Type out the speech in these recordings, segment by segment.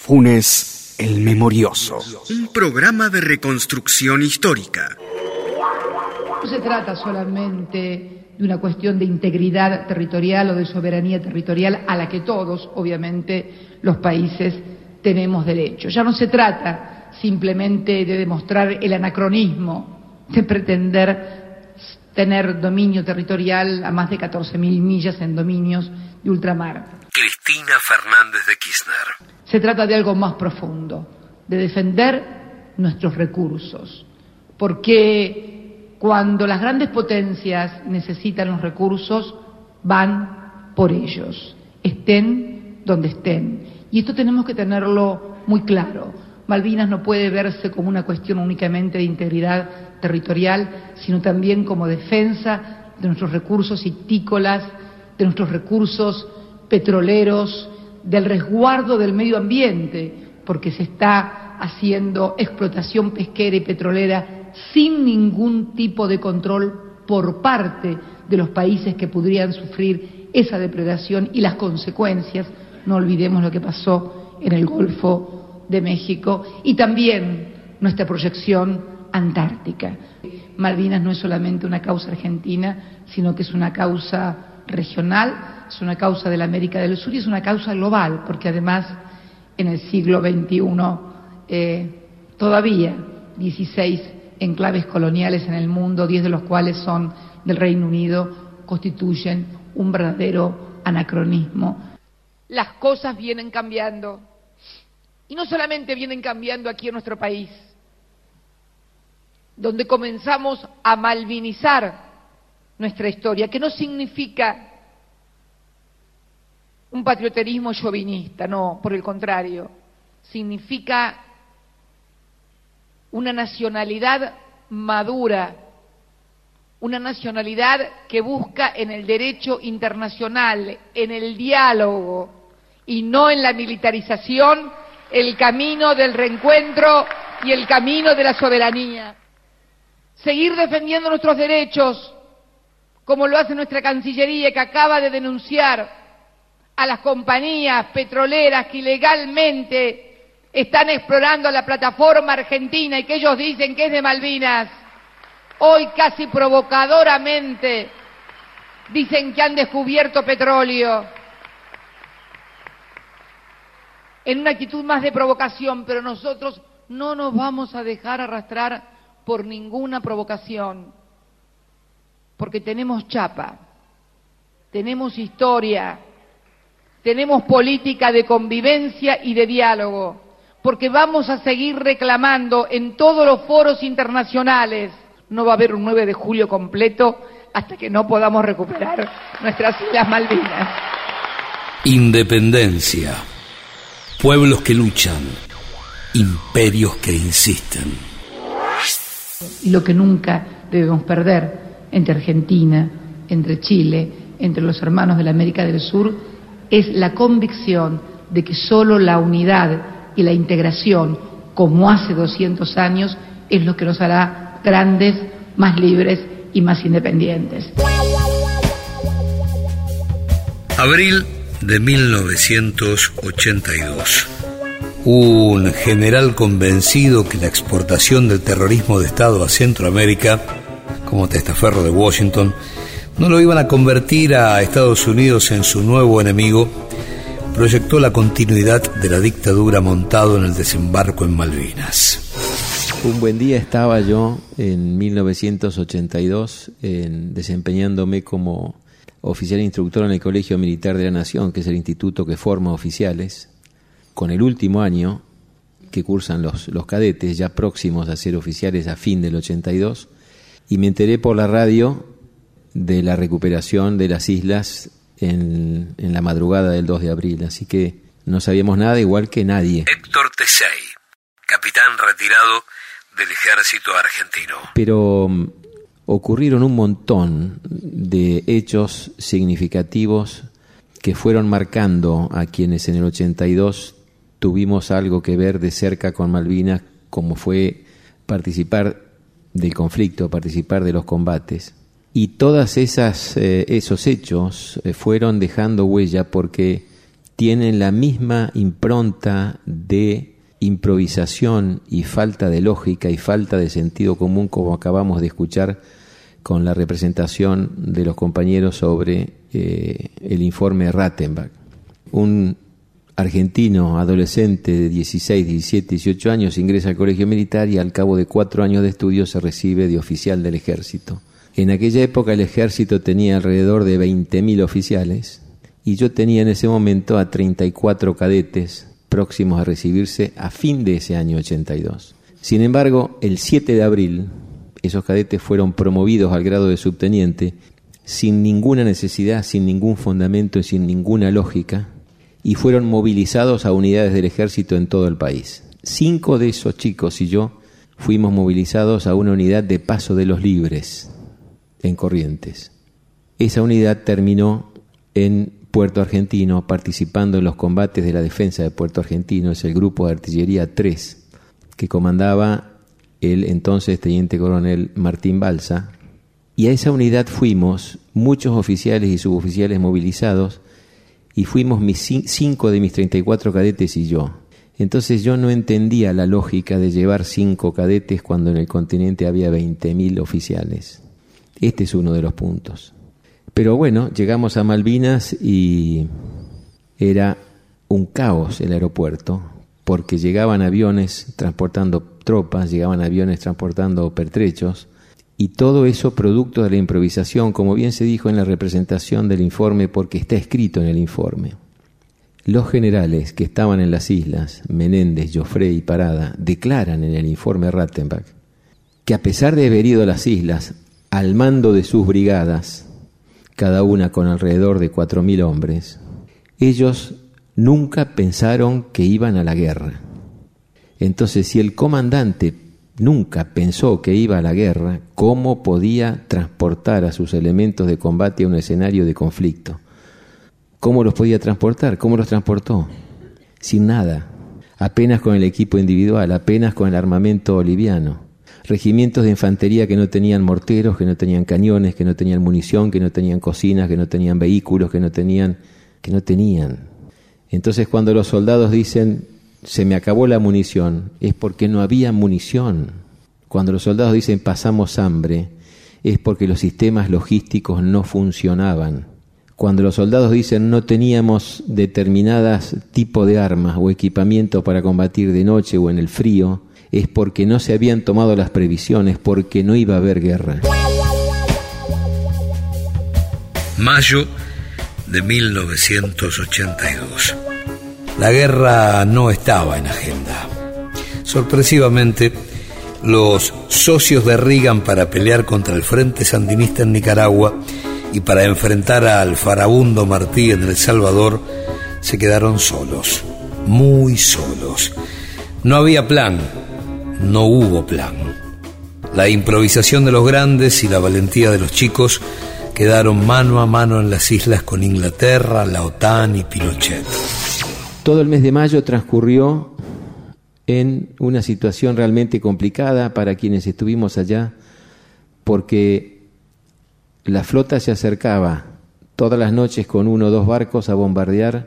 Funes el Memorioso. Un programa de reconstrucción histórica. No se trata solamente de una cuestión de integridad territorial o de soberanía territorial a la que todos, obviamente, los países tenemos derecho. Ya no se trata simplemente de demostrar el anacronismo de pretender tener dominio territorial a más de 14.000 millas en dominios de ultramar. Cristina Fernández de Kirchner. Se trata de algo más profundo, de defender nuestros recursos, porque cuando las grandes potencias necesitan los recursos, van por ellos, estén donde estén. Y esto tenemos que tenerlo muy claro. Malvinas no puede verse como una cuestión únicamente de integridad territorial, sino también como defensa de nuestros recursos hictícolas, de nuestros recursos petroleros, del resguardo del medio ambiente, porque se está haciendo explotación pesquera y petrolera sin ningún tipo de control por parte de los países que podrían sufrir esa depredación y las consecuencias. No olvidemos lo que pasó en el Golfo de México y también nuestra proyección antártica. Malvinas no es solamente una causa argentina, sino que es una causa regional, es una causa de la América del Sur y es una causa global, porque además en el siglo XXI todavía 16 enclaves coloniales en el mundo, 10 de los cuales son del Reino Unido, constituyen un verdadero anacronismo. Las cosas vienen cambiando, y no solamente vienen cambiando aquí en nuestro país, donde comenzamos a malvinizar nuestra historia, que no significa un patrioterismo chauvinista, no, por el contrario, significa una nacionalidad madura, una nacionalidad que busca en el derecho internacional, en el diálogo y no en la militarización, el camino del reencuentro y el camino de la soberanía. Seguir defendiendo nuestros derechos, como lo hace nuestra Cancillería, que acaba de denunciar a las compañías petroleras que ilegalmente están explorando la plataforma argentina y que ellos dicen que es de Malvinas. Hoy casi provocadoramente dicen que han descubierto petróleo, en una actitud más de provocación, pero nosotros no nos vamos a dejar arrastrar por ninguna provocación, porque tenemos chapa, tenemos historia, tenemos política de convivencia y de diálogo, porque vamos a seguir reclamando en todos los foros internacionales. No va a haber un 9 de julio completo hasta que no podamos recuperar nuestras Islas Malvinas. Independencia, pueblos que luchan, imperios que insisten. Y lo que nunca debemos perder entre Argentina, entre Chile, entre los hermanos de la América del Sur, es la convicción de que solo la unidad y la integración, como hace 200 años, es lo que nos hará grandes, más libres y más independientes. Abril de 1982. Un general convencido que la exportación del terrorismo de Estado a Centroamérica, como testaferro de Washington, no lo iban a convertir a Estados Unidos en su nuevo enemigo, proyectó la continuidad de la dictadura montado en el desembarco en Malvinas. Un buen día estaba yo en 1982 desempeñándome como oficial instructor en el Colegio Militar de la Nación, que es el instituto que forma oficiales, con el último año que cursan los cadetes, ya próximos a ser oficiales a fin del 82, y me enteré por la radio de la recuperación de las islas en la madrugada del 2 de abril, así que no sabíamos nada, igual que nadie. Héctor Tesey, capitán retirado del ejército argentino. Pero ocurrieron un montón de hechos significativos que fueron marcando a quienes en el 82 tuvimos algo que ver de cerca con Malvinas, como fue participar del conflicto, participar de los combates. Y todas esos hechos fueron dejando huella porque tienen la misma impronta de improvisación y falta de lógica y falta de sentido común, como acabamos de escuchar con la representación de los compañeros sobre el informe Rattenbach. Un argentino adolescente de 16, 17, 18 años ingresa al colegio militar y al cabo de 4 años de estudio se recibe de oficial del ejército. En aquella época el ejército tenía alrededor de 20.000 oficiales y yo tenía en ese momento a 34 cadetes próximos a recibirse a fin de ese año 82. Sin embargo, el 7 de abril, esos cadetes fueron promovidos al grado de subteniente sin ninguna necesidad, sin ningún fundamento y sin ninguna lógica, y fueron movilizados a unidades del ejército en todo el país. 5 de esos chicos y yo fuimos movilizados a una unidad de Paso de los Libres, en Corrientes. Esa unidad terminó en Puerto Argentino, participando en los combates de la defensa de Puerto Argentino. Es el grupo de artillería 3, que comandaba el entonces teniente coronel Martín Balsa, y a esa unidad fuimos muchos oficiales y suboficiales movilizados, y fuimos 5 de mis 34 cadetes y yo. Entonces yo no entendía la lógica de llevar 5 cadetes cuando en el continente había 20.000 oficiales. Este es uno de los puntos. Pero bueno, llegamos a Malvinas y era un caos el aeropuerto, porque llegaban aviones transportando tropas, llegaban aviones transportando pertrechos, y todo eso producto de la improvisación, como bien se dijo en la representación del informe, porque está escrito en el informe. Los generales que estaban en las islas, Menéndez, Joffre y Parada, declaran en el informe Rattenbach que a pesar de haber ido a las islas al mando de sus brigadas, cada una con alrededor de 4.000 hombres, ellos nunca pensaron que iban a la guerra. Entonces, si el comandante nunca pensó que iba a la guerra, ¿cómo podía transportar a sus elementos de combate a un escenario de conflicto? ¿Cómo los podía transportar? ¿Cómo los transportó? Sin nada, apenas con el equipo individual, apenas con el armamento liviano. Regimientos de infantería que no tenían morteros, que no tenían cañones, que no tenían munición, que no tenían cocinas, que no tenían vehículos, que no tenían. Entonces, cuando los soldados dicen se me acabó la munición, es porque no había munición. Cuando los soldados dicen pasamos hambre, es porque los sistemas logísticos no funcionaban. Cuando los soldados dicen no teníamos determinadas tipos de armas o equipamiento para combatir de noche o en el frío, es porque no se habían tomado las previsiones, porque no iba a haber guerra. Mayo de 1982. La guerra no estaba en agenda. Sorpresivamente, los socios de Reagan para pelear contra el Frente Sandinista en Nicaragua y para enfrentar al farabundo Martí en El Salvador se quedaron solos, muy solos. No había plan, no hubo plan. La improvisación de los grandes y la valentía de los chicos quedaron mano a mano en las islas con Inglaterra, la OTAN y Pinochet. Todo el mes de mayo transcurrió en una situación realmente complicada para quienes estuvimos allá, porque la flota se acercaba todas las noches con 1 o 2 barcos a bombardear,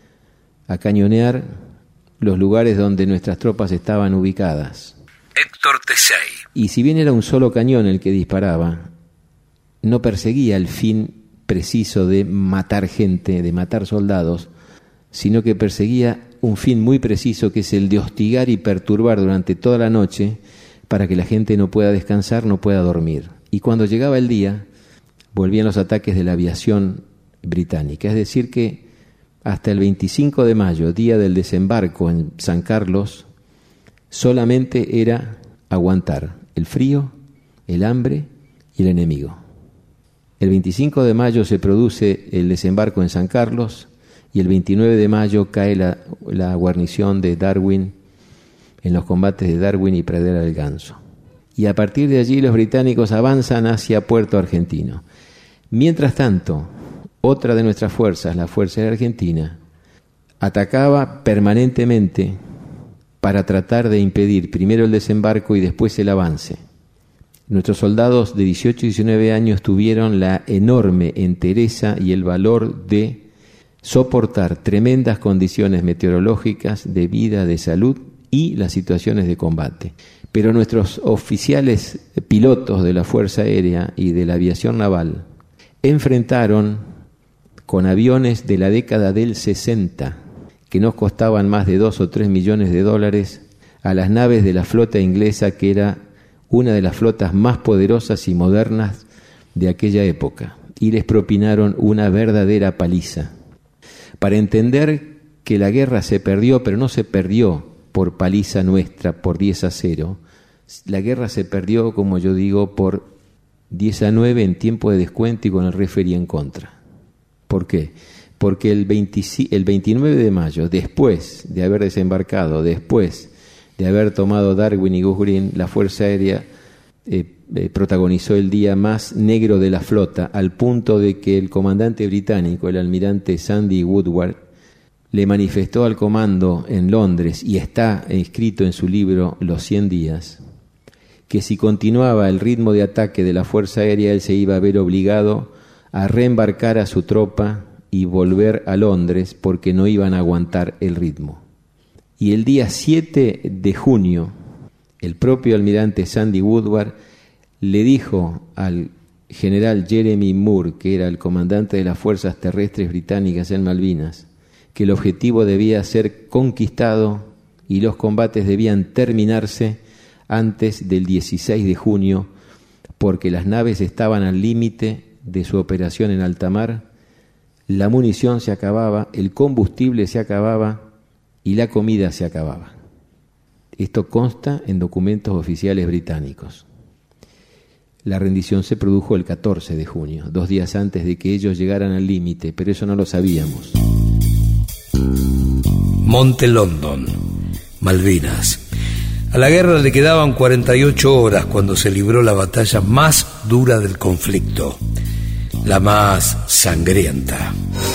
a cañonear los lugares donde nuestras tropas estaban ubicadas. Héctor Tesey. Y si bien era un solo cañón el que disparaba, no perseguía el fin preciso de matar gente, de matar soldados, sino que perseguía un fin muy preciso, que es el de hostigar y perturbar durante toda la noche para que la gente no pueda descansar, no pueda dormir. Y cuando llegaba el día, volvían los ataques de la aviación británica. Es decir que hasta el 25 de mayo, día del desembarco en San Carlos, solamente era aguantar el frío, el hambre y el enemigo. El 25 de mayo se produce el desembarco en San Carlos y el 29 de mayo cae la guarnición de Darwin en los combates de Darwin y Pradera del Ganso. Y a partir de allí los británicos avanzan hacia Puerto Argentino. Mientras tanto, otra de nuestras fuerzas, la Fuerza Aérea Argentina, atacaba permanentemente para tratar de impedir primero el desembarco y después el avance. Nuestros soldados de 18 y 19 años tuvieron la enorme entereza y el valor de soportar tremendas condiciones meteorológicas, de vida, de salud y las situaciones de combate. Pero nuestros oficiales pilotos de la Fuerza Aérea y de la aviación naval enfrentaron con aviones de la década del 60, que nos costaban más de 2 o 3 millones de dólares, a las naves de la flota inglesa, que era una de las flotas más poderosas y modernas de aquella época, y les propinaron una verdadera paliza. Para entender que la guerra se perdió, pero no se perdió por paliza nuestra, por 10-0, la guerra se perdió, como yo digo, por 10-9 en tiempo de descuento y con el referee en contra. ¿Por qué? Porque el 29 de mayo, después de haber desembarcado, después de haber tomado Darwin y Goose Green, la Fuerza Aérea protagonizó el día más negro de la flota, al punto de que el comandante británico, el almirante Sandy Woodward, le manifestó al comando en Londres, y está escrito en su libro Los 100 días, que si continuaba el ritmo de ataque de la Fuerza Aérea, él se iba a ver obligado a reembarcar a su tropa y volver a Londres, porque no iban a aguantar el ritmo. Y el día 7 de junio, el propio almirante Sandy Woodward le dijo al general Jeremy Moore, que era el comandante de las fuerzas terrestres británicas en Malvinas, que el objetivo debía ser conquistado y los combates debían terminarse antes del 16 de junio, porque las naves estaban al límite de su operación en alta mar, la munición se acababa, el combustible se acababa y la comida se acababa. Esto consta en documentos oficiales británicos. La rendición se produjo el 14 de junio, 2 días antes de que ellos llegaran al límite, pero eso no lo sabíamos. Monte Longdon, Malvinas. A la guerra le quedaban 48 horas cuando se libró la batalla más dura del conflicto, la más sangrienta.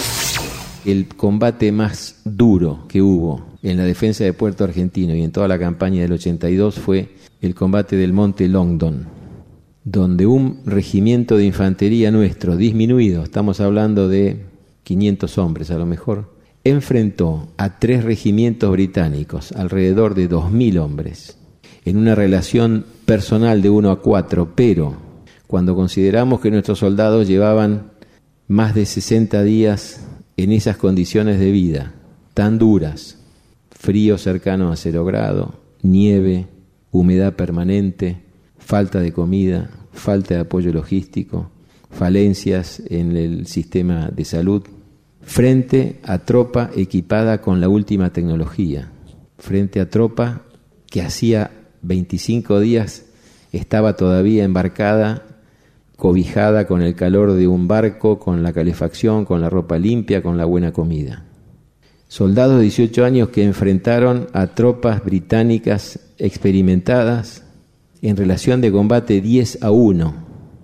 El combate más duro que hubo en la defensa de Puerto Argentino y en toda la campaña del 82 fue el combate del Monte Longdon, donde un regimiento de infantería nuestro, disminuido, estamos hablando de 500 hombres a lo mejor, enfrentó a 3 regimientos británicos, alrededor de 2.000 hombres, en una relación personal de 1-4, pero cuando consideramos que nuestros soldados llevaban más de 60 días en esas condiciones de vida tan duras, frío cercano a 0 grados, nieve, humedad permanente, falta de comida, falta de apoyo logístico, falencias en el sistema de salud, frente a tropa equipada con la última tecnología, frente a tropa que hacía 25 días estaba todavía embarcada, cobijada con el calor de un barco, con la calefacción, con la ropa limpia, con la buena comida. Soldados de 18 años que enfrentaron a tropas británicas experimentadas en relación de combate 10-1,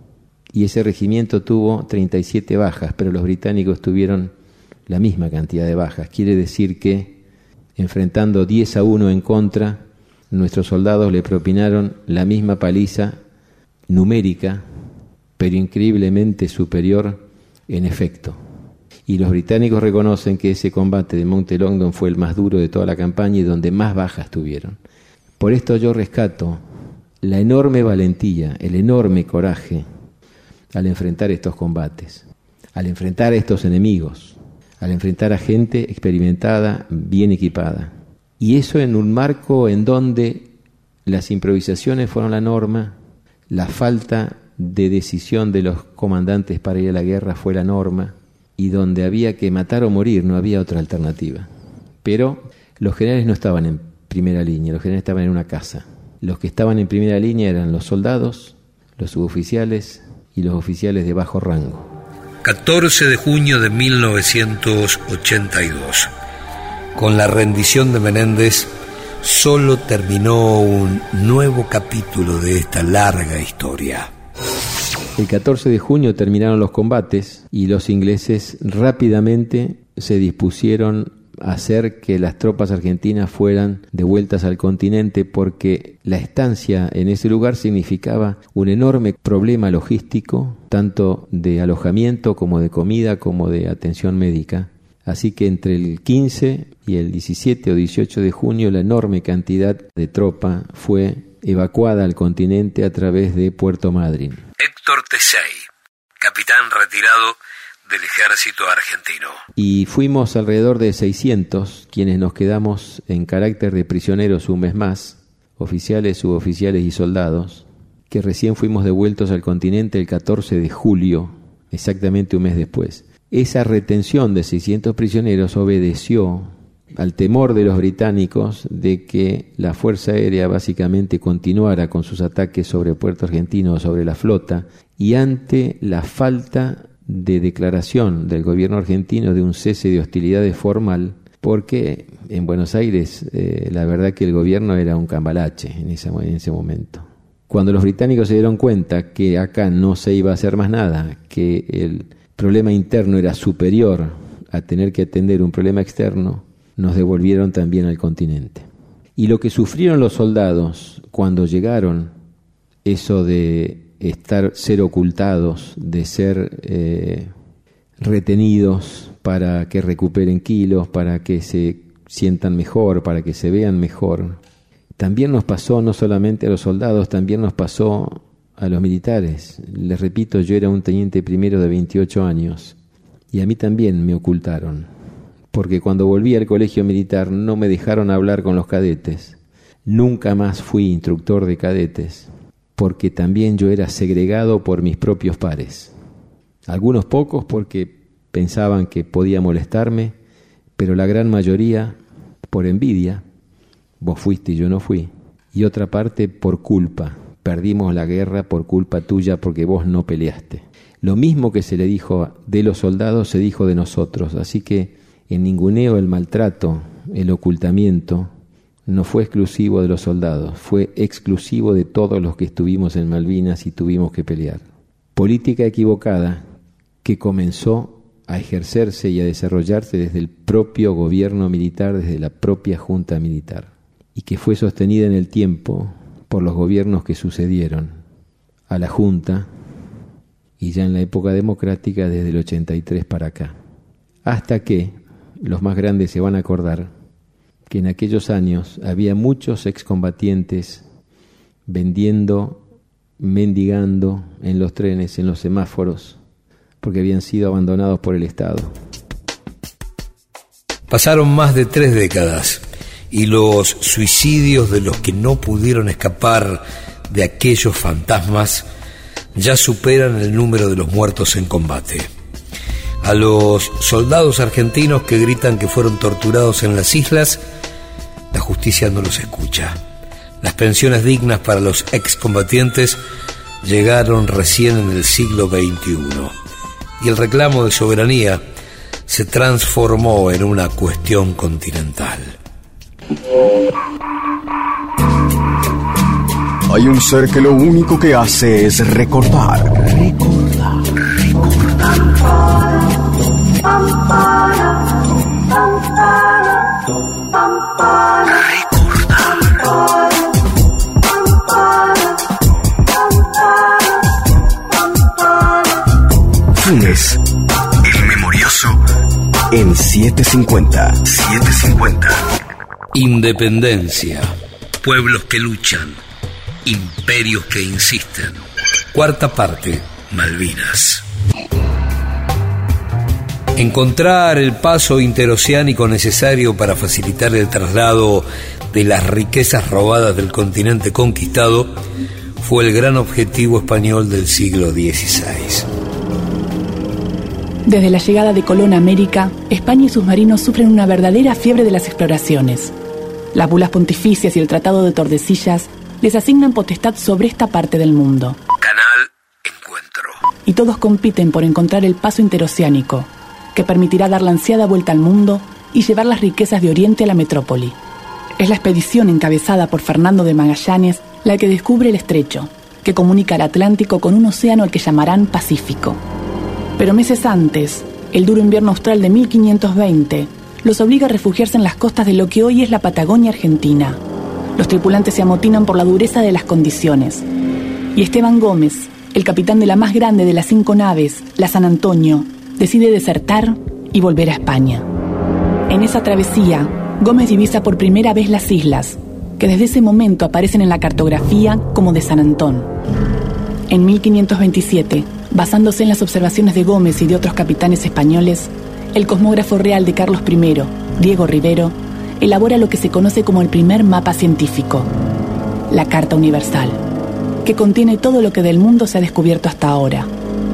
y ese regimiento tuvo 37 bajas, pero los británicos tuvieron la misma cantidad de bajas. Quiere decir que, enfrentando 10-1 en contra, nuestros soldados le propinaron la misma paliza numérica, pero increíblemente superior en efecto. Y los británicos reconocen que ese combate de Monte Longdon fue el más duro de toda la campaña y donde más bajas tuvieron. Por esto yo rescato la enorme valentía, el enorme coraje al enfrentar estos combates, al enfrentar a estos enemigos, al enfrentar a gente experimentada, bien equipada. Y eso en un marco en donde las improvisaciones fueron la norma, la falta de decisión de los comandantes para ir a la guerra fue la norma, y donde había que matar o morir, no había otra alternativa. Pero los generales no estaban en primera línea, los generales estaban en una casa. Los que estaban en primera línea eran los soldados, los suboficiales y los oficiales de bajo rango. 14 de junio de 1982. Con la rendición de Menéndez, solo terminó un nuevo capítulo de esta larga historia. El 14 de junio terminaron los combates y los ingleses rápidamente se dispusieron a hacer que las tropas argentinas fueran devueltas al continente, porque la estancia en ese lugar significaba un enorme problema logístico, tanto de alojamiento como de comida como de atención médica. Así que entre el 15 y el 17 o 18 de junio la enorme cantidad de tropa fue evacuada al continente a través de Puerto Madryn. Héctor Tesey, capitán retirado del ejército argentino. Y fuimos alrededor de 600 quienes nos quedamos en carácter de prisioneros un mes más, oficiales, suboficiales y soldados, que recién fuimos devueltos al continente el 14 de julio, exactamente un mes después. Esa retención de 600 prisioneros obedeció al temor de los británicos de que la Fuerza Aérea básicamente continuara con sus ataques sobre Puerto Argentino, sobre la flota, y ante la falta de declaración del gobierno argentino de un cese de hostilidades formal, porque en Buenos Aires la verdad que el gobierno era un cambalache en ese momento. Cuando los británicos se dieron cuenta que acá no se iba a hacer más nada, que el problema interno era superior a tener que atender un problema externo, nos devolvieron también al continente. Y lo que sufrieron los soldados cuando llegaron, eso de ser ocultados, de ser retenidos para que recuperen kilos, para que se sientan mejor, para que se vean mejor, también nos pasó no solamente a los soldados, también nos pasó a los militares. Les repito, yo era un teniente primero de 28 años y a mí también me ocultaron, porque cuando volví al colegio militar no me dejaron hablar con los cadetes. Nunca más fui instructor de cadetes, porque también yo era segregado por mis propios pares. Algunos pocos porque pensaban que podía molestarme, pero la gran mayoría por envidia, vos fuiste y yo no fui, y otra parte por culpa, perdimos la guerra por culpa tuya porque vos no peleaste. Lo mismo que se le dijo de los soldados se dijo de nosotros, así que el ninguneo, el maltrato, el ocultamiento no fue exclusivo de los soldados, fue exclusivo de todos los que estuvimos en Malvinas y tuvimos que pelear. Política equivocada que comenzó a ejercerse y a desarrollarse desde el propio gobierno militar, desde la propia junta militar, y que fue sostenida en el tiempo por los gobiernos que sucedieron a la junta y ya en la época democrática desde el 83 para acá. Hasta que los más grandes se van a acordar que en aquellos años había muchos excombatientes vendiendo, mendigando en los trenes, en los semáforos, porque habían sido abandonados por el Estado. Pasaron más de 3 décadas y los suicidios de los que no pudieron escapar de aquellos fantasmas ya superan el número de los muertos en combate. A los soldados argentinos que gritan que fueron torturados en las islas, la justicia no los escucha. Las pensiones dignas para los excombatientes llegaron recién en el siglo XXI y el reclamo de soberanía se transformó en una cuestión continental. Hay un ser que lo único que hace es recordar. Funes, el memorioso, en 750. Independencia, pueblos que luchan, imperios que insisten. 4ª parte, Malvinas. Encontrar el paso interoceánico necesario para facilitar el traslado de las riquezas robadas del continente conquistado fue el gran objetivo español del siglo XVI. Desde la llegada de Colón a América, España y sus marinos sufren una verdadera fiebre de las exploraciones. Las bulas pontificias y el Tratado de Tordesillas les asignan potestad sobre esta parte del mundo. Canal Encuentro. Y todos compiten por encontrar el paso interoceánico, que permitirá dar la ansiada vuelta al mundo y llevar las riquezas de Oriente a la metrópoli. Es la expedición encabezada por Fernando de Magallanes la que descubre el estrecho, que comunica el Atlántico con un océano al que llamarán Pacífico. Pero meses antes, el duro invierno austral de 1520 los obliga a refugiarse en las costas de lo que hoy es la Patagonia Argentina. Los tripulantes se amotinan por la dureza de las condiciones. Y Esteban Gómez, el capitán de la más grande de las 5 naves, la San Antonio, decide desertar y volver a España. En esa travesía, Gómez divisa por primera vez las islas, que desde ese momento aparecen en la cartografía como de San Antón. En 1527, basándose en las observaciones de Gómez y de otros capitanes españoles, el cosmógrafo real de Carlos I, Diego Rivero, elabora lo que se conoce como el primer mapa científico, la Carta Universal, que contiene todo lo que del mundo se ha descubierto hasta ahora.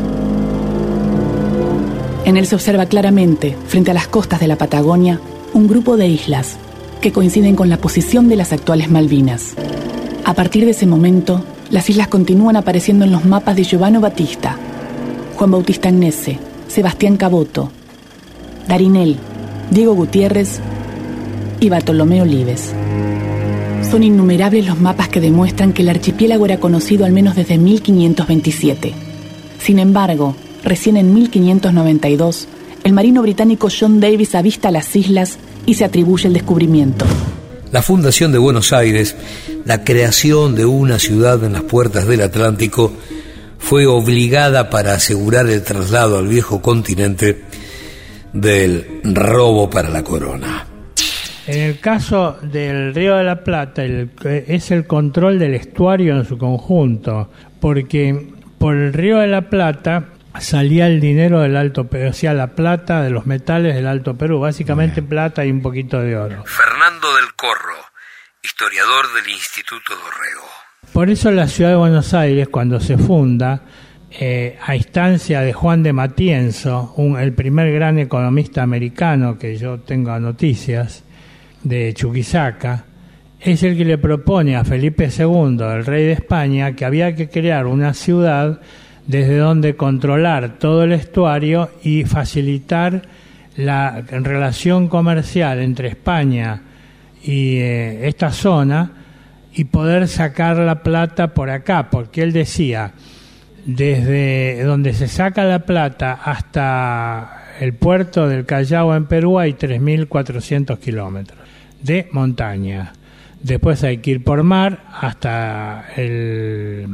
En él se observa claramente, frente a las costas de la Patagonia, un grupo de islas que coinciden con la posición de las actuales Malvinas. A partir de ese momento, las islas continúan apareciendo en los mapas de Giovanni Battista, Juan Bautista Agnese, Sebastián Caboto, Darinel, Diego Gutiérrez y Bartolomé Olives. Son innumerables los mapas que demuestran que el archipiélago era conocido al menos desde 1527. Sin embargo, recién en 1592, el marino británico John Davis avista las islas y se atribuye el descubrimiento. La fundación de Buenos Aires, la creación de una ciudad en las puertas del Atlántico, fue obligada para asegurar el traslado al viejo continente del robo para la corona. En el caso del Río de la Plata, es el control del estuario en su conjunto, porque por el Río de la Plata salía el dinero del Alto Perú, o sea, la plata de los metales del Alto Perú, básicamente plata y un poquito de oro. Fernando del Corro, historiador del Instituto Dorrego. Por eso la ciudad de Buenos Aires, cuando se funda, a instancia de Juan de Matienzo, el primer gran economista americano que yo tengo noticias, de Chuquisaca, es el que le propone a Felipe II, el rey de España, que había que crear una ciudad desde donde controlar todo el estuario y facilitar la relación comercial entre España y esta zona y poder sacar la plata por acá, porque él decía, desde donde se saca la plata hasta el puerto del Callao en Perú hay 3.400 kilómetros de montaña. Después hay que ir por mar hasta el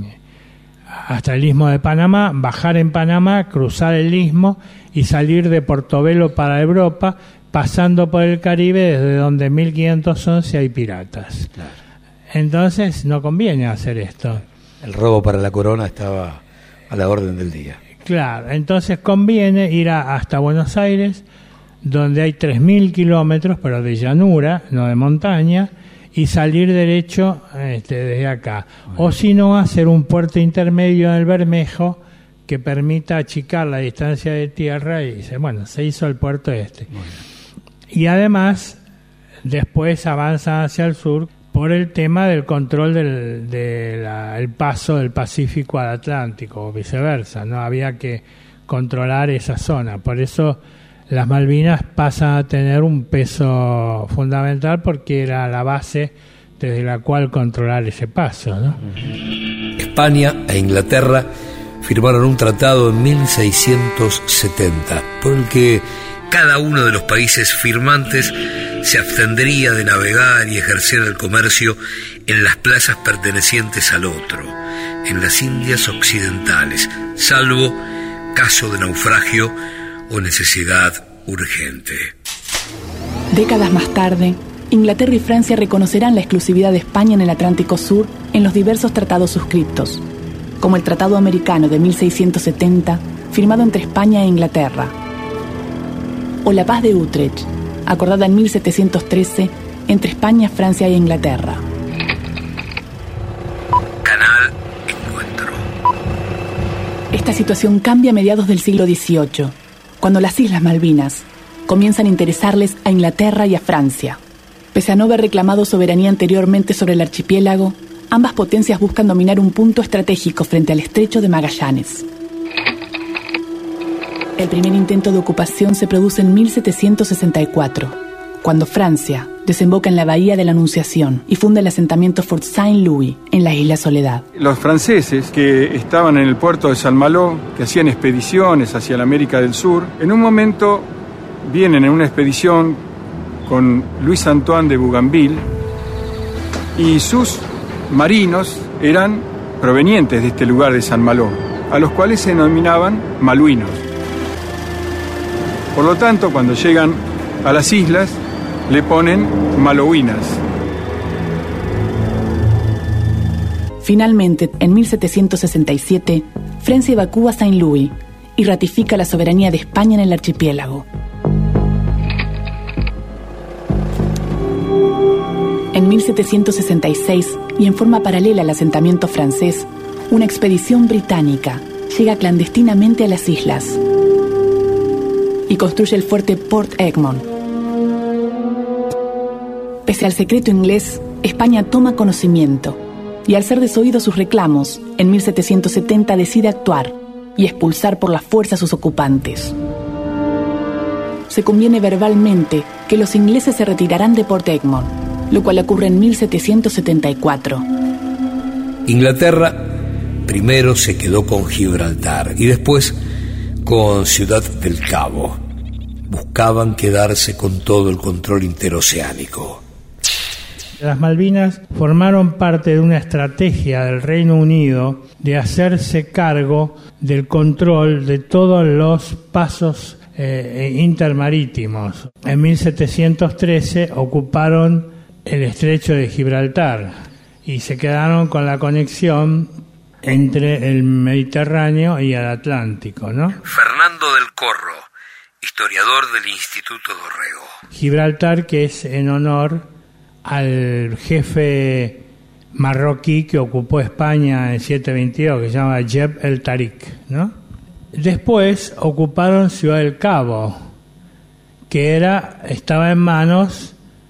istmo de Panamá, bajar en Panamá, cruzar el istmo y salir de Portobelo para Europa, pasando por el Caribe, desde donde en 1511 hay piratas. Claro. Entonces no conviene hacer esto. El robo para la corona estaba a la orden del día. Claro, entonces conviene ir hasta Buenos Aires, donde hay 3.000 kilómetros, pero de llanura, no de montaña, y salir derecho desde acá. O si no, hacer un puerto intermedio en el Bermejo que permita achicar la distancia de tierra y se hizo el puerto Y además, después avanza hacia el sur por el tema del control del paso del Pacífico al Atlántico, o viceversa, ¿no? Había que controlar esa zona. Por eso las Malvinas pasan a tener un peso fundamental, porque era la base desde la cual controlar ese paso, ¿no? España e Inglaterra firmaron un tratado en 1670, por el que cada uno de los países firmantes se abstendría de navegar y ejercer el comercio en las plazas pertenecientes al otro, en las Indias Occidentales, salvo caso de naufragio o necesidad urgente. Décadas más tarde, Inglaterra y Francia reconocerán la exclusividad de España en el Atlántico Sur en los diversos tratados suscriptos, como el Tratado Americano de 1670, firmado entre España e Inglaterra, o la Paz de Utrecht, acordada en 1713 entre España, Francia e Inglaterra. Canal Encuentro. Esta situación cambia a mediados del siglo XVIII, cuando las Islas Malvinas comienzan a interesarles a Inglaterra y a Francia. Pese a no haber reclamado soberanía anteriormente sobre el archipiélago, ambas potencias buscan dominar un punto estratégico frente al Estrecho de Magallanes. El primer intento de ocupación se produce en 1764, cuando Francia desemboca en la Bahía de la Anunciación y funda el asentamiento Fort Saint-Louis en la isla Soledad. Los franceses que estaban en el puerto de Saint-Malo, que hacían expediciones hacia la América del Sur, en un momento vienen en una expedición con Luis Antoine de Bougainville, y sus marinos eran provenientes de este lugar de Saint-Malo, a los cuales se denominaban maluinos. Por lo tanto, cuando llegan a las islas, le ponen Malvinas. Finalmente, en 1767, Francia evacúa Saint-Louis y ratifica la soberanía de España en el archipiélago. En 1766, y en forma paralela al asentamiento francés, una expedición británica llega clandestinamente a las islas y construye el fuerte Port Egmont. Pese al secreto inglés, España toma conocimiento y, al ser desoídos sus reclamos, en 1770 decide actuar y expulsar por la fuerza a sus ocupantes. Se conviene verbalmente que los ingleses se retirarán de Port Egmont, lo cual ocurre en 1774. Inglaterra primero se quedó con Gibraltar y después con Ciudad del Cabo. Buscaban quedarse con todo el control interoceánico. Las Malvinas formaron parte de una estrategia del Reino Unido de hacerse cargo del control de todos los pasos intermarítimos. En 1713 ocuparon el estrecho de Gibraltar y se quedaron con la conexión entre el Mediterráneo y el Atlántico, ¿no? Fernando del Corro, historiador del Instituto Dorrego. Gibraltar, que es en honor al jefe marroquí que ocupó España en 722, que se llama Jeb el Tariq, ¿no? Después ocuparon Ciudad del Cabo, que estaba en manos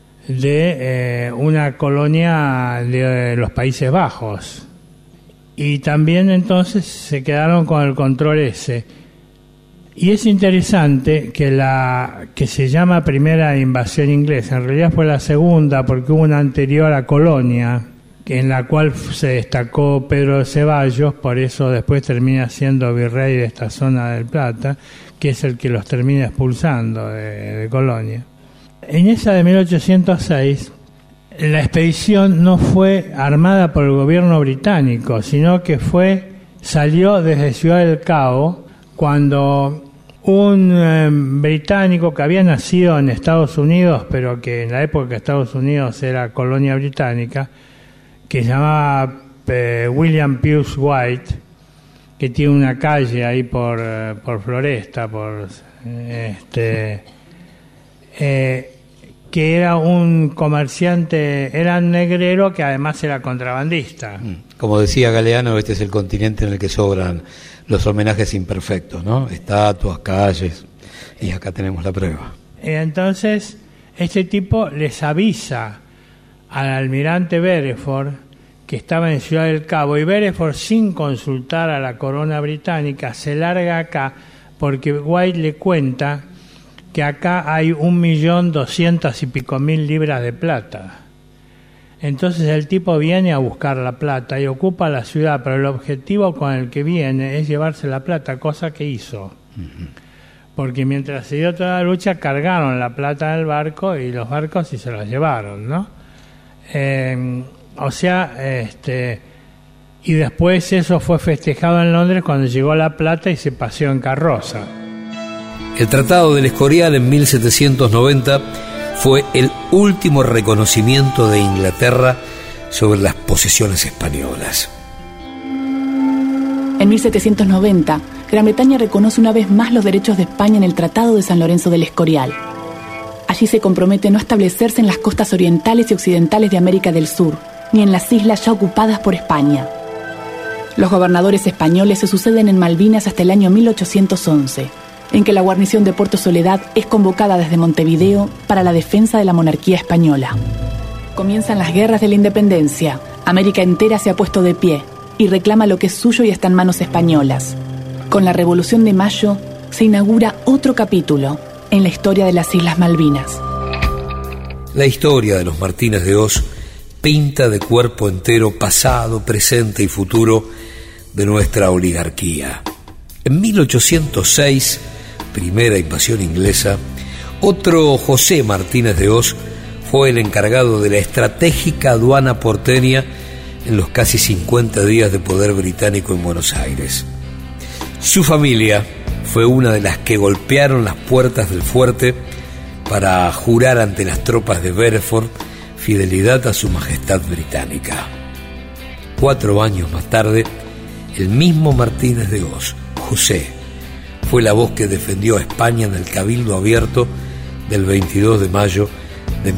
de una colonia de los Países Bajos, y también entonces se quedaron con el control ese. Y es interesante que se llama primera invasión inglesa, en realidad fue la segunda, porque hubo una anterior a Colonia, en la cual se destacó Pedro de Ceballos, por eso después termina siendo virrey de esta zona del Plata, que es el que los termina expulsando de Colonia. En esa de 1806, la expedición no fue armada por el gobierno británico, sino que salió desde Ciudad del Cabo, cuando un británico que había nacido en Estados Unidos, pero que en la época que Estados Unidos era colonia británica, que se llamaba William Pius White, que tiene una calle ahí por Floresta, que era un comerciante, era un negrero que además era contrabandista. Como decía Galeano, este es el continente en el que sobran los homenajes imperfectos, ¿no? Estatuas, calles, y acá tenemos la prueba. Entonces, este tipo les avisa al almirante Beresford que estaba en Ciudad del Cabo, y Beresford, sin consultar a la corona británica, se larga acá porque White le cuenta que acá hay 1.200.000 y pico libras de plata. Entonces el tipo viene a buscar la plata y ocupa la ciudad, pero el objetivo con el que viene es llevarse la plata, cosa que hizo. Porque mientras se dio toda la lucha, cargaron la plata en el barco y los barcos sí se la llevaron, ¿no? Y después eso fue festejado en Londres cuando llegó la plata y se paseó en carroza. El Tratado del Escorial en 1790 fue el último reconocimiento de Inglaterra sobre las posesiones españolas. En 1790, Gran Bretaña reconoce una vez más los derechos de España en el Tratado de San Lorenzo del Escorial. Allí se compromete no establecerse en las costas orientales y occidentales de América del Sur, ni en las islas ya ocupadas por España. Los gobernadores españoles se suceden en Malvinas hasta el año 1811, en que la guarnición de Puerto Soledad es convocada desde Montevideo para la defensa de la monarquía española. Comienzan las guerras de la independencia. América entera se ha puesto de pie y reclama lo que es suyo y está en manos españolas. Con la Revolución de Mayo se inaugura otro capítulo en la historia de las Islas Malvinas. La historia de los Martínez de Hoz pinta de cuerpo entero pasado, presente y futuro de nuestra oligarquía. En 1806, primera invasión inglesa, otro José Martínez de Hoz fue el encargado de la estratégica aduana porteña en los casi 50 días de poder británico en Buenos Aires. Su familia fue una de las que golpearon las puertas del fuerte para jurar ante las tropas de Bedford fidelidad a su majestad británica. 4 años más tarde, el mismo Martínez de Goss, José, fue la voz que defendió a España en el Cabildo Abierto del 22 de mayo de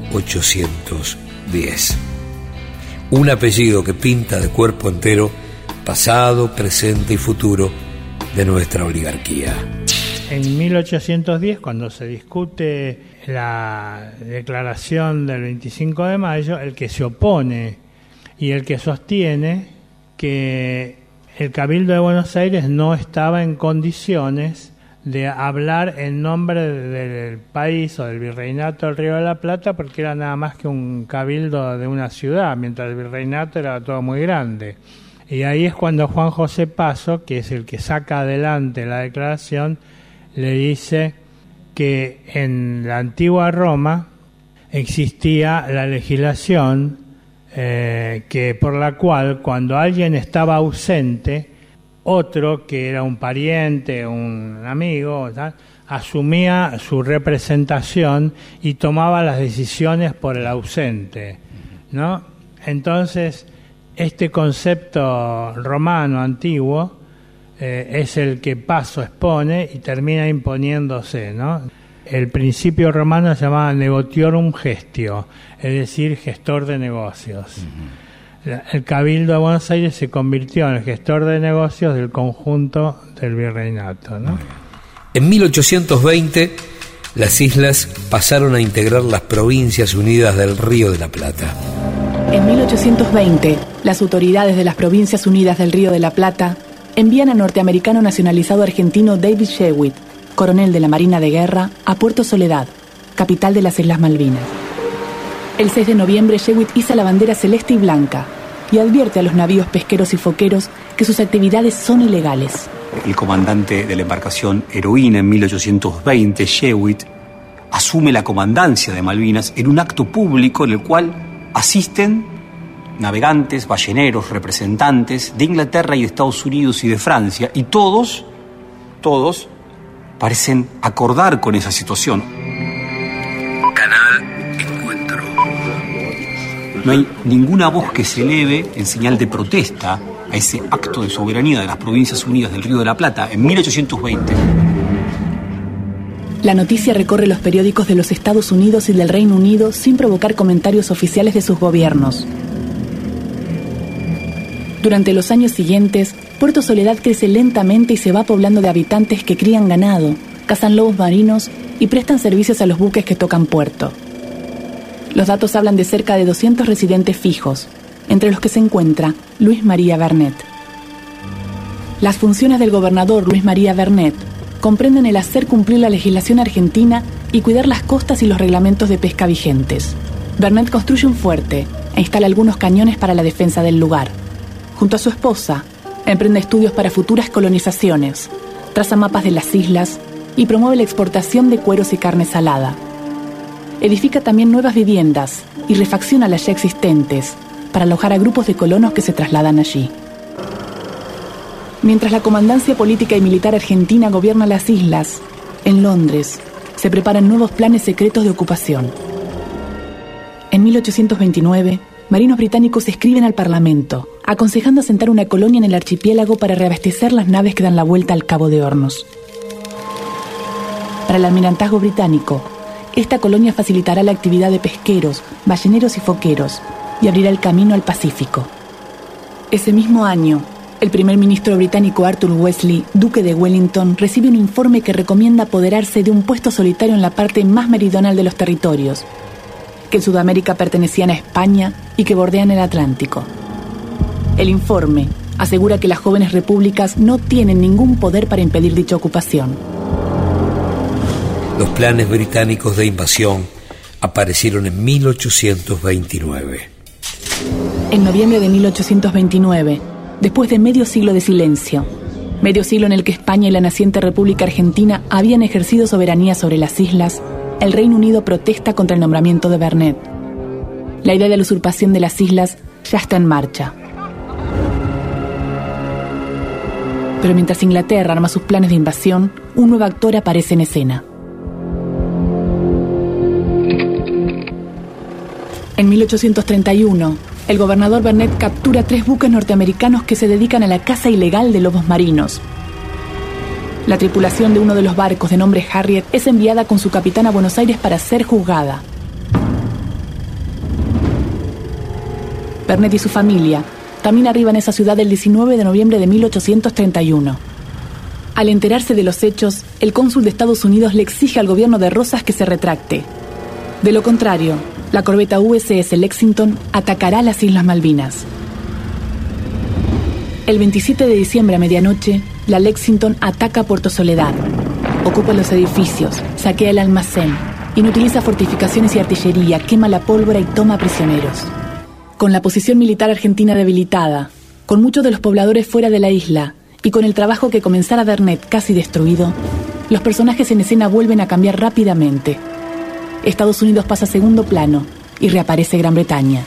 1810. Un apellido que pinta de cuerpo entero pasado, presente y futuro de nuestra oligarquía. En 1810, cuando se discute la declaración del 25 de mayo, el que se opone y el que sostiene que el Cabildo de Buenos Aires no estaba en condiciones de hablar en nombre del país o del Virreinato del Río de la Plata, porque era nada más que un cabildo de una ciudad, mientras el virreinato era todo muy grande. Y ahí es cuando Juan José Paso, que es el que saca adelante la declaración, le dice que en la antigua Roma existía la legislación que por la cual cuando alguien estaba ausente, otro que era un pariente, un amigo, ¿tal?, asumía su representación y tomaba las decisiones por el ausente, ¿no? Entonces, este concepto romano antiguo es el que Paso expone y termina imponiéndose, ¿no? El principio romano se llamaba negotiorum gestio, es decir, gestor de negocios. Uh-huh. El Cabildo de Buenos Aires se convirtió en el gestor de negocios del conjunto del virreinato, ¿no? En 1820, las islas pasaron a integrar las Provincias Unidas del Río de la Plata. En 1820, las autoridades de las Provincias Unidas del Río de la Plata envían al norteamericano nacionalizado argentino David Shewitt, coronel de la Marina de Guerra, a Puerto Soledad, capital de las Islas Malvinas. El 6 de noviembre, Shewitt iza la bandera celeste y blanca y advierte a los navíos pesqueros y foqueros que sus actividades son ilegales. El comandante de la embarcación Heroína en 1820, Shewitt, asume la comandancia de Malvinas en un acto público en el cual asisten navegantes, balleneros, representantes de Inglaterra y de Estados Unidos y de Francia, y todos parecen acordar con esa situación. Canal Encuentro. No hay ninguna voz que se eleve en señal de protesta a ese acto de soberanía de las Provincias Unidas del Río de la Plata en 1820. La noticia recorre los periódicos de los Estados Unidos y del Reino Unido sin provocar comentarios oficiales de sus gobiernos. Durante los años siguientes, Puerto Soledad crece lentamente y se va poblando de habitantes que crían ganado, cazan lobos marinos y prestan servicios a los buques que tocan puerto. Los datos hablan de cerca de 200 residentes fijos, entre los que se encuentra Luis María Bernet. Las funciones del gobernador Luis María Bernet comprenden el hacer cumplir la legislación argentina y cuidar las costas y los reglamentos de pesca vigentes. Bernet construye un fuerte e instala algunos cañones para la defensa del lugar. Junto a su esposa, emprende estudios para futuras colonizaciones, traza mapas de las islas y promueve la exportación de cueros y carne salada. Edifica también nuevas viviendas y refacciona las ya existentes para alojar a grupos de colonos que se trasladan allí. Mientras la comandancia política y militar argentina gobierna las islas, en Londres se preparan nuevos planes secretos de ocupación. En 1829, marinos británicos escriben al Parlamento, aconsejando asentar una colonia en el archipiélago para reabastecer las naves que dan la vuelta al Cabo de Hornos. Para el almirantazgo británico, esta colonia facilitará la actividad de pesqueros, balleneros y foqueros y abrirá el camino al Pacífico. Ese mismo año, el primer ministro británico Arthur Wellesley, duque de Wellington, recibe un informe que recomienda apoderarse de un puesto solitario en la parte más meridional de los territorios, que en Sudamérica pertenecían a España y que bordean el Atlántico. El informe asegura que las jóvenes repúblicas no tienen ningún poder para impedir dicha ocupación. Los planes británicos de invasión aparecieron en 1829. En noviembre de 1829, después de medio siglo de silencio, medio siglo en el que España y la naciente República Argentina habían ejercido soberanía sobre las islas, el Reino Unido protesta contra el nombramiento de Bernet. La idea de la usurpación de las islas ya está en marcha. Pero mientras Inglaterra arma sus planes de invasión, un nuevo actor aparece en escena. En 1831, el gobernador Burnet captura 3 buques norteamericanos que se dedican a la caza ilegal de lobos marinos. La tripulación de uno de los barcos, de nombre Harriet, es enviada con su capitán a Buenos Aires para ser juzgada. Burnet y su familia también arriban a esa ciudad el 19 de noviembre de 1831. Al enterarse de los hechos, el cónsul de Estados Unidos le exige al gobierno de Rosas que se retracte. De lo contrario, la corbeta USS Lexington atacará las Islas Malvinas. El 27 de diciembre a medianoche, la Lexington ataca Puerto Soledad. Ocupa los edificios, saquea el almacén, inutiliza fortificaciones y artillería, quema la pólvora y toma prisioneros. Con la posición militar argentina debilitada, con muchos de los pobladores fuera de la isla y con el trabajo que comenzara Burnet casi destruido, los personajes en escena vuelven a cambiar rápidamente. Estados Unidos pasa a segundo plano y reaparece Gran Bretaña.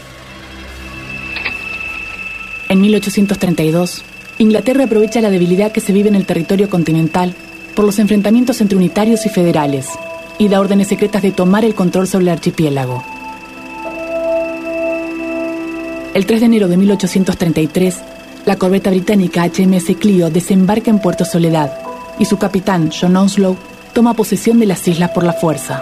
En 1832, Inglaterra aprovecha la debilidad que se vive en el territorio continental por los enfrentamientos entre unitarios y federales y da órdenes secretas de tomar el control sobre el archipiélago. El 3 de enero de 1833, la corbeta británica HMS Clio desembarca en Puerto Soledad y su capitán, John Onslow, toma posesión de las islas por la fuerza.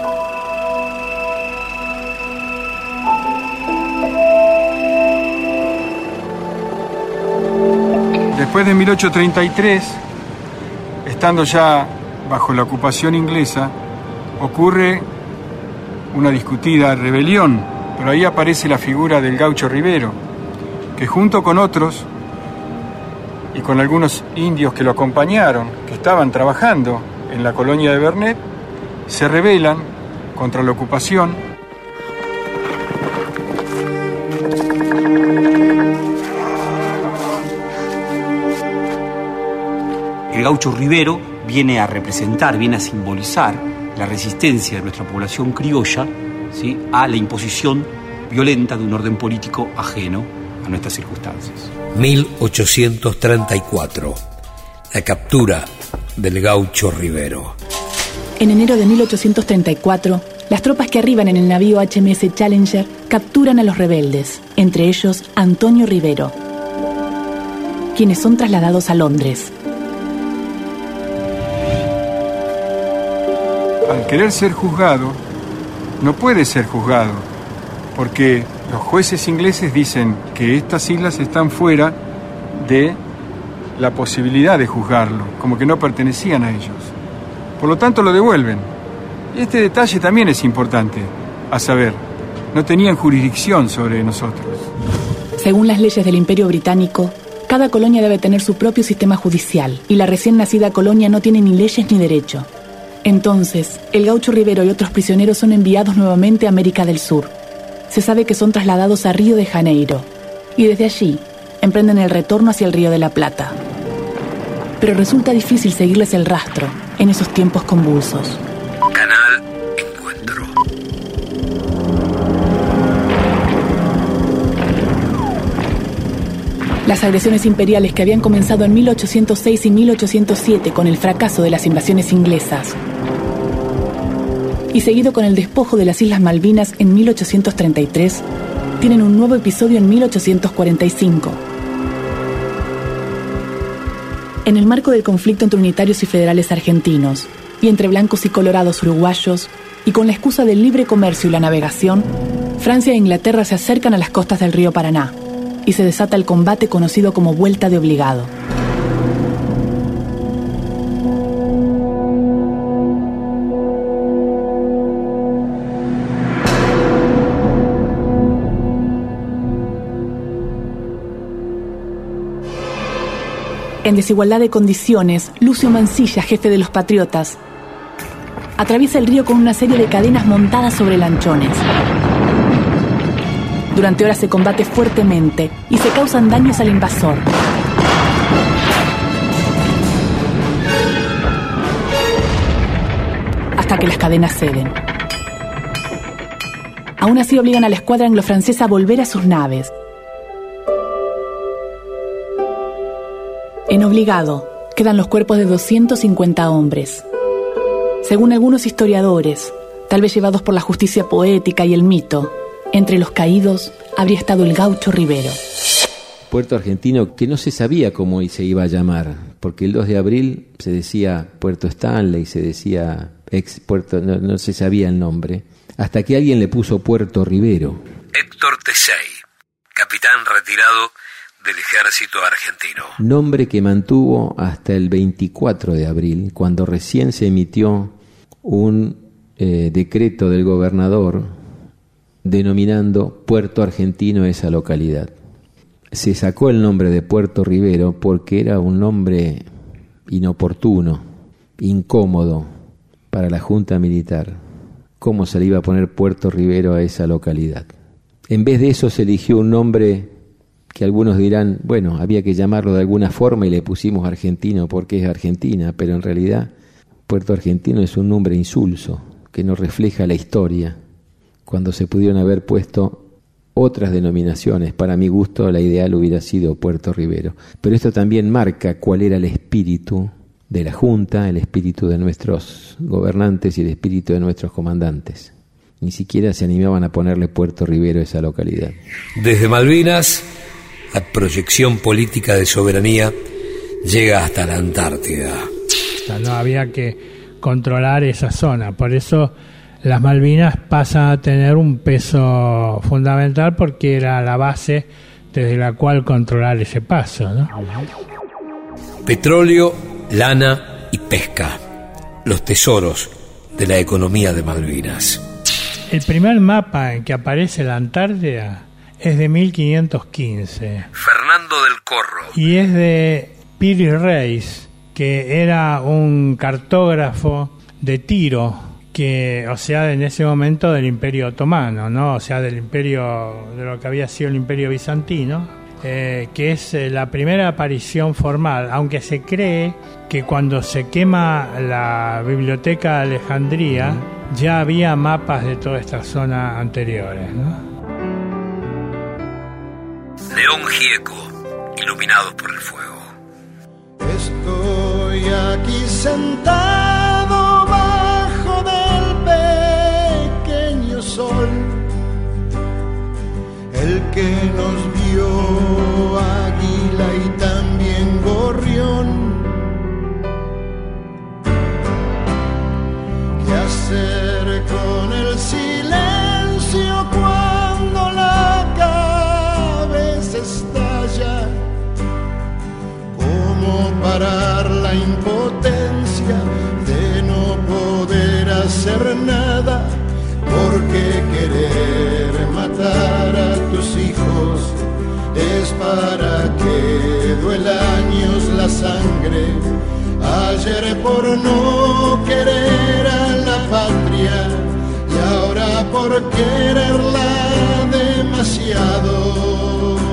Después de 1833, estando ya bajo la ocupación inglesa, ocurre una discutida rebelión, pero ahí aparece la figura del gaucho Rivero, que junto con otros y con algunos indios que lo acompañaron, que estaban trabajando en la colonia de Burnet, se rebelan contra la ocupación. El gaucho Rivero viene a representar, viene a simbolizar la resistencia de nuestra población criolla, ¿sí?, a la imposición violenta de un orden político ajeno a nuestras circunstancias. 1834. La captura del gaucho Rivero. En enero de 1834, las tropas que arriban en el navío HMS Challenger capturan a los rebeldes, entre ellos Antonio Rivero, quienes son trasladados a Londres. Al querer ser juzgado, no puede ser juzgado, porque los jueces ingleses dicen que estas islas están fuera de la posibilidad de juzgarlo, como que no pertenecían a ellos. Por lo tanto, lo devuelven. Y este detalle también es importante, a saber, no tenían jurisdicción sobre nosotros. Según las leyes del Imperio Británico, cada colonia debe tener su propio sistema judicial, y la recién nacida colonia no tiene ni leyes ni derecho. Entonces, el gaucho Rivero y otros prisioneros son enviados nuevamente a América del Sur. Se sabe que son trasladados a Río de Janeiro, y desde allí emprenden el retorno hacia el Río de la Plata. Pero resulta difícil seguirles el rastro en esos tiempos convulsos. Canal Encuentro. Las agresiones imperiales que habían comenzado en 1806 y 1807 con el fracaso de las invasiones inglesas y seguido con el despojo de las Islas Malvinas en 1833, tienen un nuevo episodio en 1845. En el marco del conflicto entre unitarios y federales argentinos, y entre blancos y colorados uruguayos, y con la excusa del libre comercio y la navegación, Francia e Inglaterra se acercan a las costas del río Paraná, y se desata el combate conocido como Vuelta de Obligado. En desigualdad de condiciones, Lucio Mansilla, jefe de los patriotas, atraviesa el río con una serie de cadenas montadas sobre lanchones. Durante horas se combate fuertemente y se causan daños al invasor. Hasta que las cadenas ceden. Aún así obligan a la escuadra anglo-francesa a volver a sus naves. En Obligado, quedan los cuerpos de 250 hombres. Según algunos historiadores, tal vez llevados por la justicia poética y el mito, entre los caídos habría estado el gaucho Rivero. Puerto Argentino, que no se sabía cómo se iba a llamar, porque el 2 de abril se decía Puerto Stanley, se decía ex Puerto, no se sabía el nombre, hasta que alguien le puso Puerto Rivero. Héctor Tesey, capitán retirado del ejército argentino. Nombre que mantuvo hasta el 24 de abril, cuando recién se emitió un decreto del gobernador denominando Puerto Argentino esa localidad. Se sacó el nombre de Puerto Rivero porque era un nombre inoportuno, incómodo para la Junta Militar. ¿Cómo se le iba a poner Puerto Rivero a esa localidad? En vez de eso se eligió un nombre que algunos dirán, bueno, había que llamarlo de alguna forma y le pusimos Argentino porque es Argentina, pero en realidad Puerto Argentino es un nombre insulso que no refleja la historia, cuando se pudieron haber puesto otras denominaciones. Para mi gusto, la ideal hubiera sido Puerto Rivero. Pero esto también marca cuál era el espíritu de la Junta, el espíritu de nuestros gobernantes y el espíritu de nuestros comandantes. Ni siquiera se animaban a ponerle Puerto Rivero a esa localidad. Desde Malvinas, la proyección política de soberanía llega hasta la Antártida. No había que controlar esa zona, por eso las Malvinas pasan a tener un peso fundamental porque era la base desde la cual controlar ese paso, ¿no? Petróleo, lana y pesca, los tesoros de la economía de Malvinas. El primer mapa en que aparece la Antártida es de 1515. Fernando del Corro. Y es de Piri Reis, que era un cartógrafo de Tiro, que, o sea, en ese momento del Imperio Otomano, ¿no? O sea, del imperio, de lo que había sido el Imperio Bizantino, que es la primera aparición formal, aunque se cree que cuando se quema la Biblioteca de Alejandría ya había mapas de toda esta zona anteriores, ¿no? León Gieco, iluminados por el fuego. Estoy aquí sentado bajo del pequeño sol, el que nos vio águila y también gorrión. ¿Qué hacer con el silencio cuando la cabeza estalla? ¿Cómo parar la impotencia de no poder hacer nada? Porque querer matar a tus hijos es para que duela años la sangre. Ayer por no querer a la patria y ahora por quererla demasiado.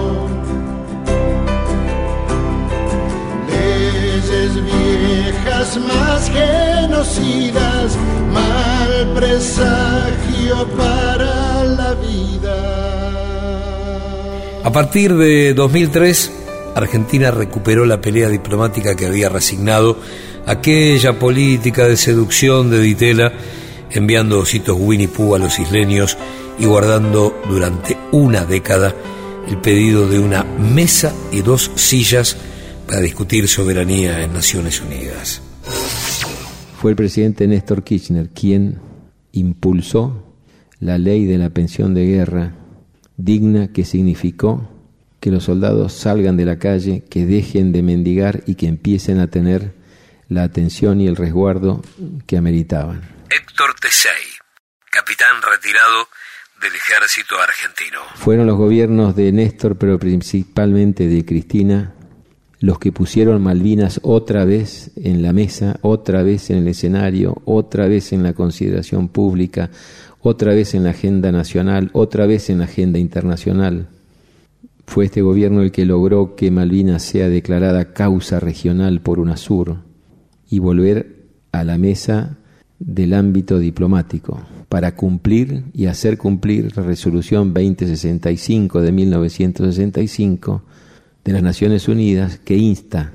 Leyes viejas más genocidas, mal presagio para la vida. A partir de 2003, Argentina recuperó la pelea diplomática que había resignado, aquella política de seducción de Di Tella, enviando ositos Winnie Pooh a los isleños y guardando durante una década el pedido de una mesa y 2 sillas para discutir soberanía en Naciones Unidas. Fue el presidente Néstor Kirchner quien impulsó la ley de la pensión de guerra digna, que significó que los soldados salgan de la calle, que dejen de mendigar y que empiecen a tener la atención y el resguardo que ameritaban. Héctor Tesey, capitán retirado del ejército argentino. Fueron los gobiernos de Néstor, pero principalmente de Cristina, los que pusieron Malvinas otra vez en la mesa, otra vez en el escenario, otra vez en la consideración pública, otra vez en la agenda nacional, otra vez en la agenda internacional. Fue este gobierno el que logró que Malvinas sea declarada causa regional por UNASUR y volver a la mesa del ámbito diplomático para cumplir y hacer cumplir la resolución 2065 de 1965 de las Naciones Unidas, que insta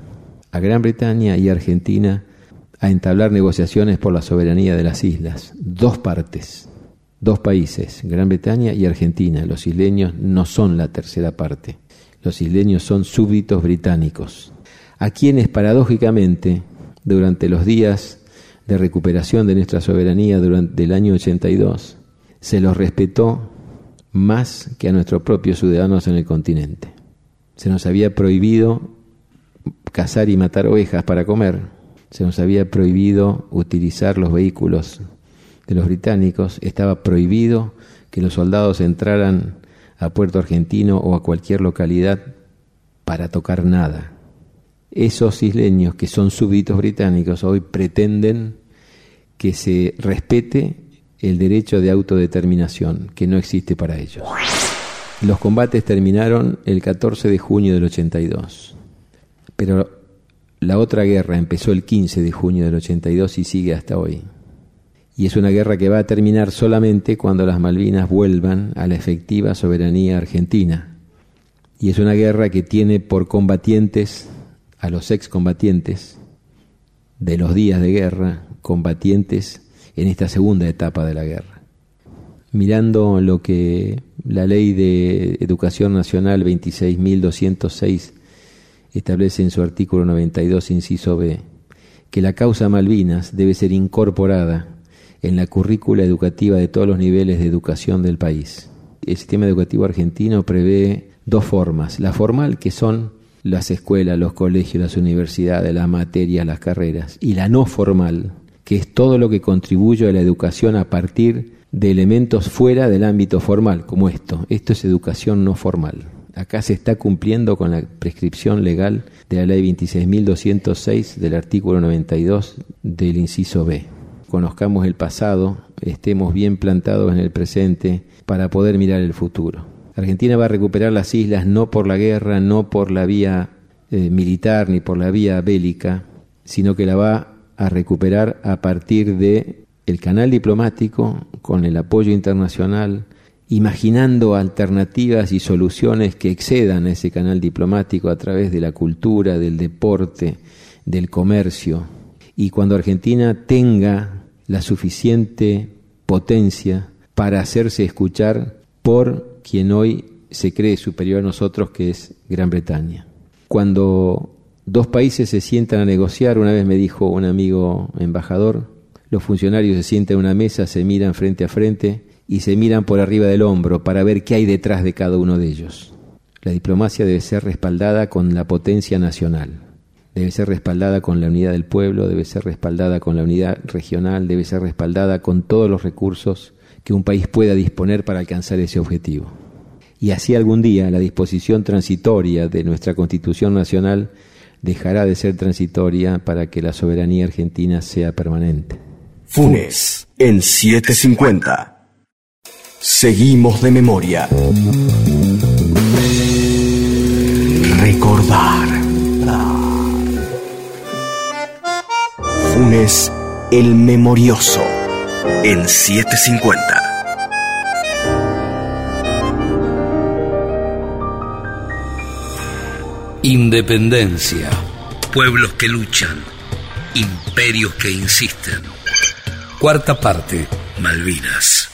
a Gran Bretaña y Argentina a entablar negociaciones por la soberanía de las islas. Dos partes, dos países, Gran Bretaña y Argentina. Los isleños no son la tercera parte. Los isleños son súbditos británicos, a quienes paradójicamente, durante los días de recuperación de nuestra soberanía durante el año 82, se los respetó más que a nuestros propios ciudadanos en el continente. Se nos había prohibido cazar y matar ovejas para comer. Se nos había prohibido utilizar los vehículos de los británicos. Estaba prohibido que los soldados entraran a Puerto Argentino o a cualquier localidad para tocar nada. Esos isleños que son súbditos británicos hoy pretenden que se respete el derecho de autodeterminación, que no existe para ellos. Los combates terminaron el 14 de junio del 82, pero la otra guerra empezó el 15 de junio del 82 y sigue hasta hoy. Y es una guerra que va a terminar solamente cuando las Malvinas vuelvan a la efectiva soberanía argentina. Y es una guerra que tiene por combatientes a los excombatientes de los días de guerra, combatientes en esta segunda etapa de la guerra. Mirando lo que la Ley de Educación Nacional 26.206 establece en su artículo 92, inciso B, que la causa Malvinas debe ser incorporada en la currícula educativa de todos los niveles de educación del país. El sistema educativo argentino prevé dos formas: la formal, que son las escuelas, los colegios, las universidades, las materias, las carreras, y la no formal, que es todo lo que contribuye a la educación a partir de elementos fuera del ámbito formal, como esto. Esto es educación no formal. Acá se está cumpliendo con la prescripción legal de la Ley 26.206 del artículo 92 del inciso B. Conozcamos el pasado, estemos bien plantados en el presente para poder mirar el futuro. Argentina va a recuperar las islas no por la guerra, no por la vía militar ni por la vía bélica, sino que la va a recuperar a partir de el canal diplomático, con el apoyo internacional, imaginando alternativas y soluciones que excedan a ese canal diplomático a través de la cultura, del deporte, del comercio. Y cuando Argentina tenga la suficiente potencia para hacerse escuchar por quien hoy se cree superior a nosotros, que es Gran Bretaña. Cuando dos países se sientan a negociar, una vez me dijo un amigo embajador, los funcionarios se sientan en una mesa, se miran frente a frente y se miran por arriba del hombro para ver qué hay detrás de cada uno de ellos. La diplomacia debe ser respaldada con la potencia nacional, debe ser respaldada con la unidad del pueblo, debe ser respaldada con la unidad regional, debe ser respaldada con todos los recursos que un país pueda disponer para alcanzar ese objetivo. Y así algún día la disposición transitoria de nuestra Constitución Nacional dejará de ser transitoria para que la soberanía argentina sea permanente. Funes, en 750. Seguimos de memoria. Recordar. Funes, el memorioso, en 750. Independencia, pueblos que luchan, imperios que insisten. Cuarta parte, Malvinas.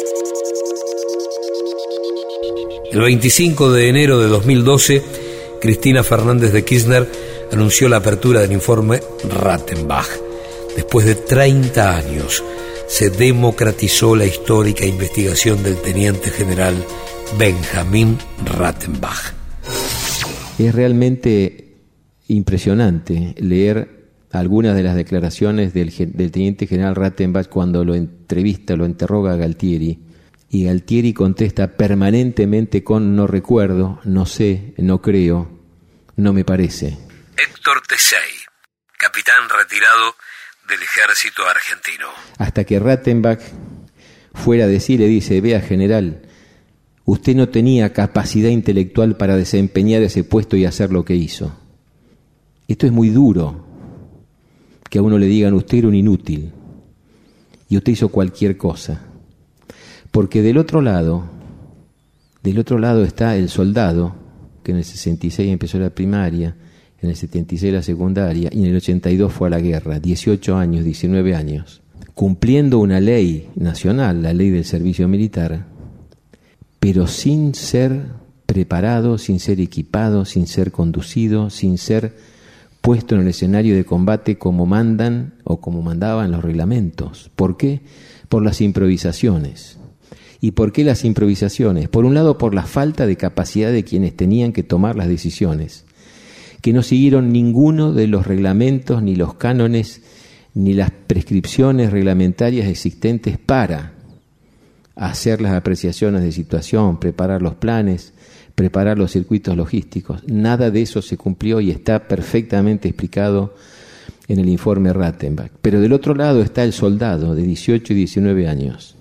El 25 de enero de 2012, Cristina Fernández de Kirchner anunció la apertura del informe Rattenbach. Después de 30 años, se democratizó la histórica investigación del teniente general Benjamin Rattenbach. Es realmente impresionante leer algunas de las declaraciones del teniente general Rattenbach cuando lo entrevista, lo interroga a Galtieri, y Galtieri contesta permanentemente con no recuerdo, no sé, no creo, no me parece. Héctor Tesey, capitán retirado del ejército argentino. Hasta que Rattenbach, fuera de sí, le dice: vea, general, usted no tenía capacidad intelectual para desempeñar ese puesto y hacer lo que hizo. Esto es muy duro, que a uno le digan: usted era un inútil y usted hizo cualquier cosa. Porque del otro lado está el soldado, que en el 66 empezó la primaria, en el 76 la secundaria, y en el 82 fue a la guerra, 18 años, 19 años, cumpliendo una ley nacional, la ley del servicio militar, pero sin ser preparado, sin ser equipado, sin ser conducido, sin ser puesto en el escenario de combate como mandan o como mandaban los reglamentos. ¿Por qué? Por las improvisaciones. ¿Y por qué las improvisaciones? Por un lado, por la falta de capacidad de quienes tenían que tomar las decisiones, que no siguieron ninguno de los reglamentos, ni los cánones, ni las prescripciones reglamentarias existentes para hacer las apreciaciones de situación, preparar los planes, preparar los circuitos logísticos. Nada de eso se cumplió y está perfectamente explicado en el informe Rattenbach. Pero del otro lado está el soldado de 18 y 19 años,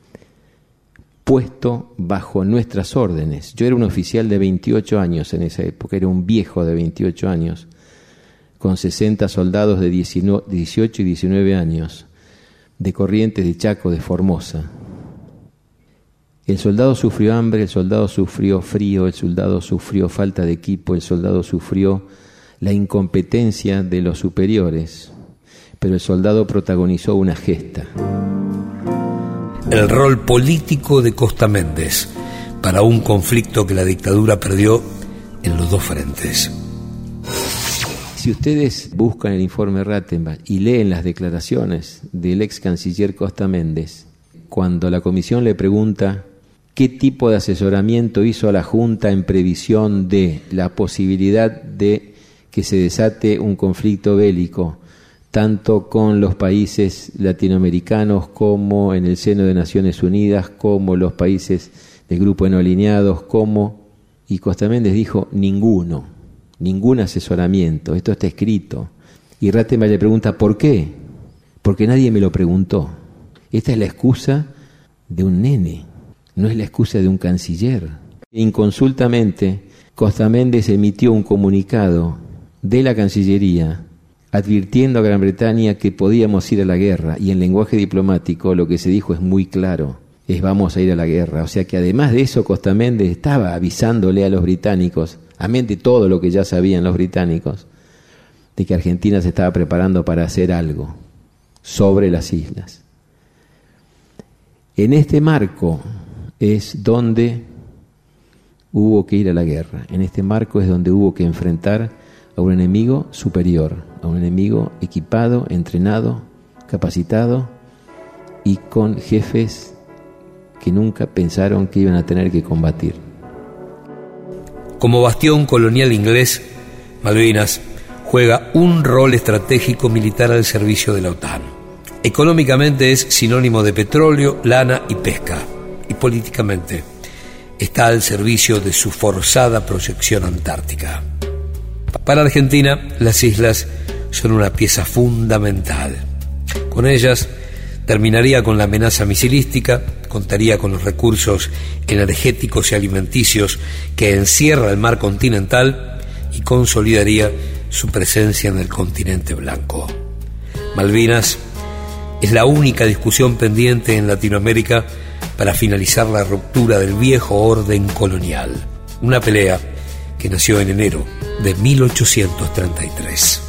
puesto bajo nuestras órdenes. Yo era un oficial de 28 años en esa época, era un viejo de 28 años, con 60 soldados de 18 y 19 años, de Corrientes, de Chaco, de Formosa. El soldado sufrió hambre, el soldado sufrió frío, el soldado sufrió falta de equipo, el soldado sufrió la incompetencia de los superiores, pero el soldado protagonizó una gesta. El rol político de Costa Méndez para un conflicto que la dictadura perdió en los dos frentes. Si ustedes buscan el informe Rattenbach y leen las declaraciones del ex canciller Costa Méndez, cuando la comisión le pregunta qué tipo de asesoramiento hizo a la Junta en previsión de la posibilidad de que se desate un conflicto bélico, tanto con los países latinoamericanos como en el seno de Naciones Unidas, como los países del grupo de no alineados, y Costa Méndez dijo ningún asesoramiento, esto está escrito. Y Rattenbach le pregunta ¿por qué? Porque nadie me lo preguntó. Esta es la excusa de un nene, no es la excusa de un canciller. Inconsultamente, Costa Méndez emitió un comunicado de la Cancillería advirtiendo a Gran Bretaña que podíamos ir a la guerra, y en lenguaje diplomático lo que se dijo es muy claro, es vamos a ir a la guerra. O sea que además de eso, Costa Méndez estaba avisándole a los británicos, amén de todo lo que ya sabían los británicos, de que Argentina se estaba preparando para hacer algo sobre las islas. En este marco es donde hubo que ir a la guerra, en este marco es donde hubo que enfrentar a un enemigo superior, a un enemigo equipado, entrenado, capacitado y con jefes que nunca pensaron que iban a tener que combatir. Como bastión colonial inglés, Malvinas juega un rol estratégico militar al servicio de la OTAN. Económicamente es sinónimo de petróleo, lana y pesca, y políticamente está al servicio de su forzada proyección antártica. Para Argentina, las islas son una pieza fundamental. Con ellas terminaría con la amenaza misilística, contaría con los recursos energéticos y alimenticios que encierra el mar continental y consolidaría su presencia en el continente blanco. Malvinas es la única discusión pendiente en Latinoamérica para finalizar la ruptura del viejo orden colonial. Una pelea que nació en enero de 1833.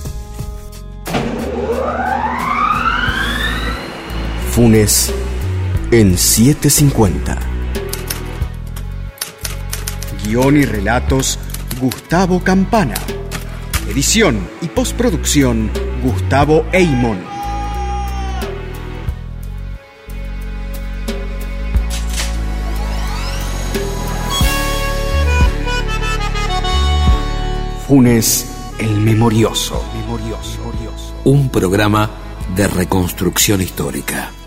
Funes en 750. Guión y relatos Gustavo Campana. Edición y postproducción Gustavo Eymon. Funes el Memorioso. Un programa de reconstrucción histórica.